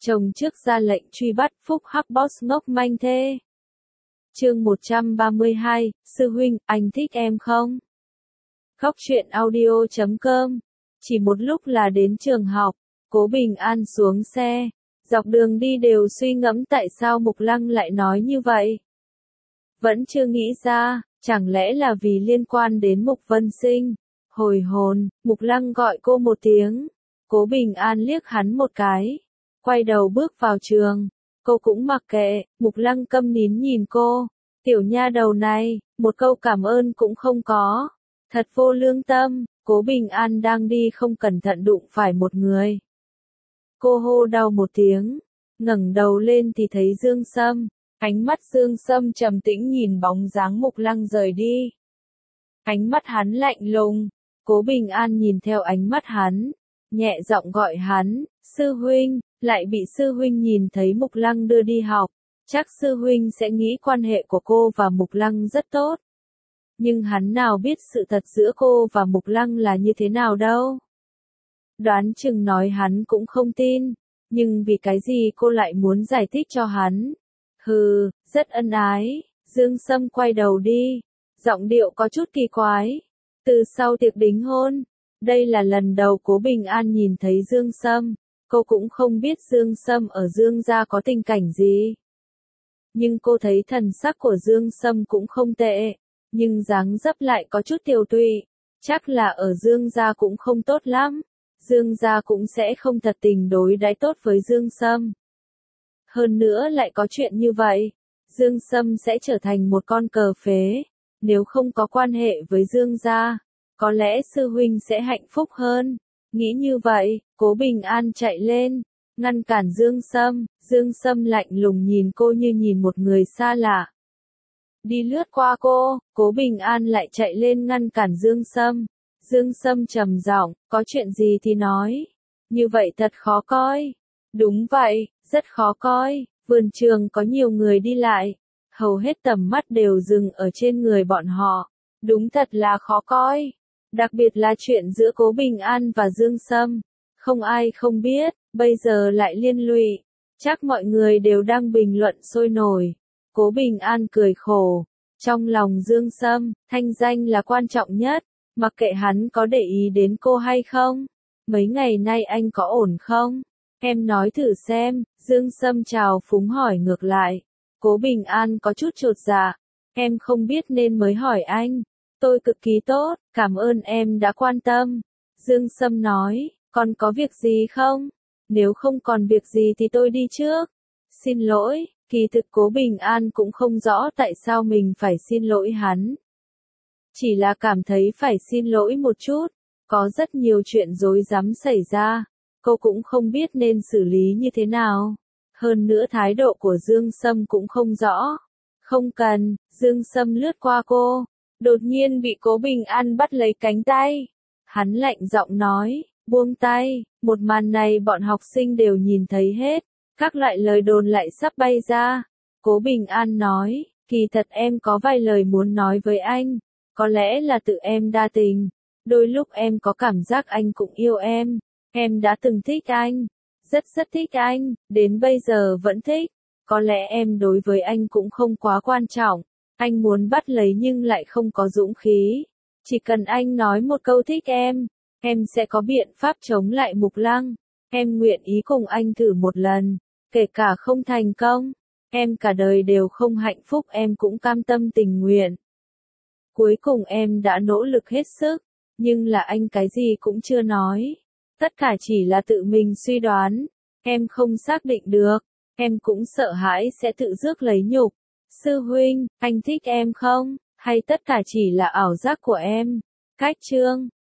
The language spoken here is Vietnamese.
Chồng trước ra lệnh truy bắt Phúc Hắc Boss ngốc manh thê. Chương 132, Sư huynh, anh thích em không? Khóc chuyện audio.com. Chỉ một lúc là đến trường học, Cố Bình An xuống xe, dọc đường đi đều suy ngẫm tại sao Mục Lăng lại nói như vậy. Vẫn chưa nghĩ ra, chẳng lẽ là vì liên quan đến Mục Vân Sinh. Hồi hồn, Mục Lăng gọi cô một tiếng, Cố Bình An liếc hắn một cái, quay đầu bước vào trường. Cô cũng mặc kệ, Mục Lăng câm nín nhìn cô. Tiểu nha đầu này, một câu cảm ơn cũng không có. Thật vô lương tâm. Cố Bình An đang đi không cẩn thận đụng phải một người. Cô hô đau một tiếng, ngẩng đầu lên thì thấy Dương Sâm. Ánh mắt Dương Sâm trầm tĩnh nhìn bóng dáng Mục Lăng rời đi. Ánh mắt hắn lạnh lùng. Cố Bình An nhìn theo ánh mắt hắn, nhẹ giọng gọi hắn, sư huynh, lại bị sư huynh nhìn thấy Mục Lăng đưa đi học. Chắc sư huynh sẽ nghĩ quan hệ của cô và Mục Lăng rất tốt. Nhưng hắn nào biết sự thật giữa cô và Mục Lăng là như thế nào đâu. Đoán chừng nói hắn cũng không tin, nhưng vì cái gì cô lại muốn giải thích cho hắn. Hừ, rất ân ái. Dương Sâm quay đầu đi, giọng điệu có chút kỳ quái. Từ sau tiệc đính hôn, đây là lần đầu Cố Bình An nhìn thấy Dương Sâm. Cô cũng không biết Dương Sâm ở Dương gia có tình cảnh gì. Nhưng cô thấy thần sắc của Dương Sâm cũng không tệ, nhưng dáng dấp lại có chút tiều tụy. Chắc là ở Dương gia cũng không tốt lắm. Dương gia cũng sẽ không thật tình đối đãi tốt với Dương Sâm. Hơn nữa lại có chuyện như vậy, Dương Sâm sẽ trở thành một con cờ phế. Nếu không có quan hệ với Dương gia, có lẽ sư huynh sẽ hạnh phúc hơn. Nghĩ như vậy, Cố Bình An chạy lên, ngăn cản Dương Sâm. Dương Sâm lạnh lùng nhìn cô như nhìn một người xa lạ. Đi lướt qua cô, Cố Bình An lại chạy lên ngăn cản Dương Sâm. Dương Sâm trầm giọng, có chuyện gì thì nói. Như vậy thật khó coi. Đúng vậy, rất khó coi. Vườn trường có nhiều người đi lại, hầu hết tầm mắt đều dừng ở trên người bọn họ. Đúng thật là khó coi. Đặc biệt là chuyện giữa Cố Bình An và Dương Sâm. Không ai không biết, bây giờ lại liên lụy. Chắc mọi người đều đang bình luận sôi nổi. Cố Bình An cười khổ. Trong lòng Dương Sâm, thanh danh là quan trọng nhất. Mặc kệ hắn có để ý đến cô hay không. Mấy ngày nay anh có ổn không? Em nói thử xem. Dương Sâm chào phúng hỏi ngược lại. Cố Bình An có chút chột dạ. Em không biết nên mới hỏi anh. Tôi cực kỳ tốt, cảm ơn em đã quan tâm. Dương Sâm nói, còn có việc gì không? Nếu không còn việc gì thì tôi đi trước. Xin lỗi, kỳ thực Cố Bình An cũng không rõ tại sao mình phải xin lỗi hắn. Chỉ là cảm thấy phải xin lỗi một chút. Có rất nhiều chuyện rối rắm xảy ra. Cô cũng không biết nên xử lý như thế nào. Hơn nữa thái độ của Dương Sâm cũng không rõ. Không cần. Dương Sâm lướt qua cô, đột nhiên bị Cố Bình An bắt lấy cánh tay. Hắn lạnh giọng nói, buông tay. Một màn này bọn học sinh đều nhìn thấy hết. Các loại lời đồn lại sắp bay ra. Cố Bình An nói, kỳ thật em có vài lời muốn nói với anh. Có lẽ là tự em đa tình. Đôi lúc em có cảm giác anh cũng yêu em. Em đã từng thích anh. Rất thích anh, đến bây giờ vẫn thích. Có lẽ em đối với anh cũng không quá quan trọng. Anh muốn bắt lấy nhưng lại không có dũng khí. Chỉ cần anh nói một câu thích em sẽ có biện pháp chống lại Mục Lăng. Em nguyện ý cùng anh thử một lần. Kể cả không thành công, em cả đời đều không hạnh phúc em cũng cam tâm tình nguyện. Cuối cùng em đã nỗ lực hết sức, nhưng là anh cái gì cũng chưa nói. Tất cả chỉ là tự mình suy đoán. Em không xác định được. Em cũng sợ hãi sẽ tự rước lấy nhục. Sư huynh, anh thích em không? Hay tất cả chỉ là ảo giác của em? Cách chương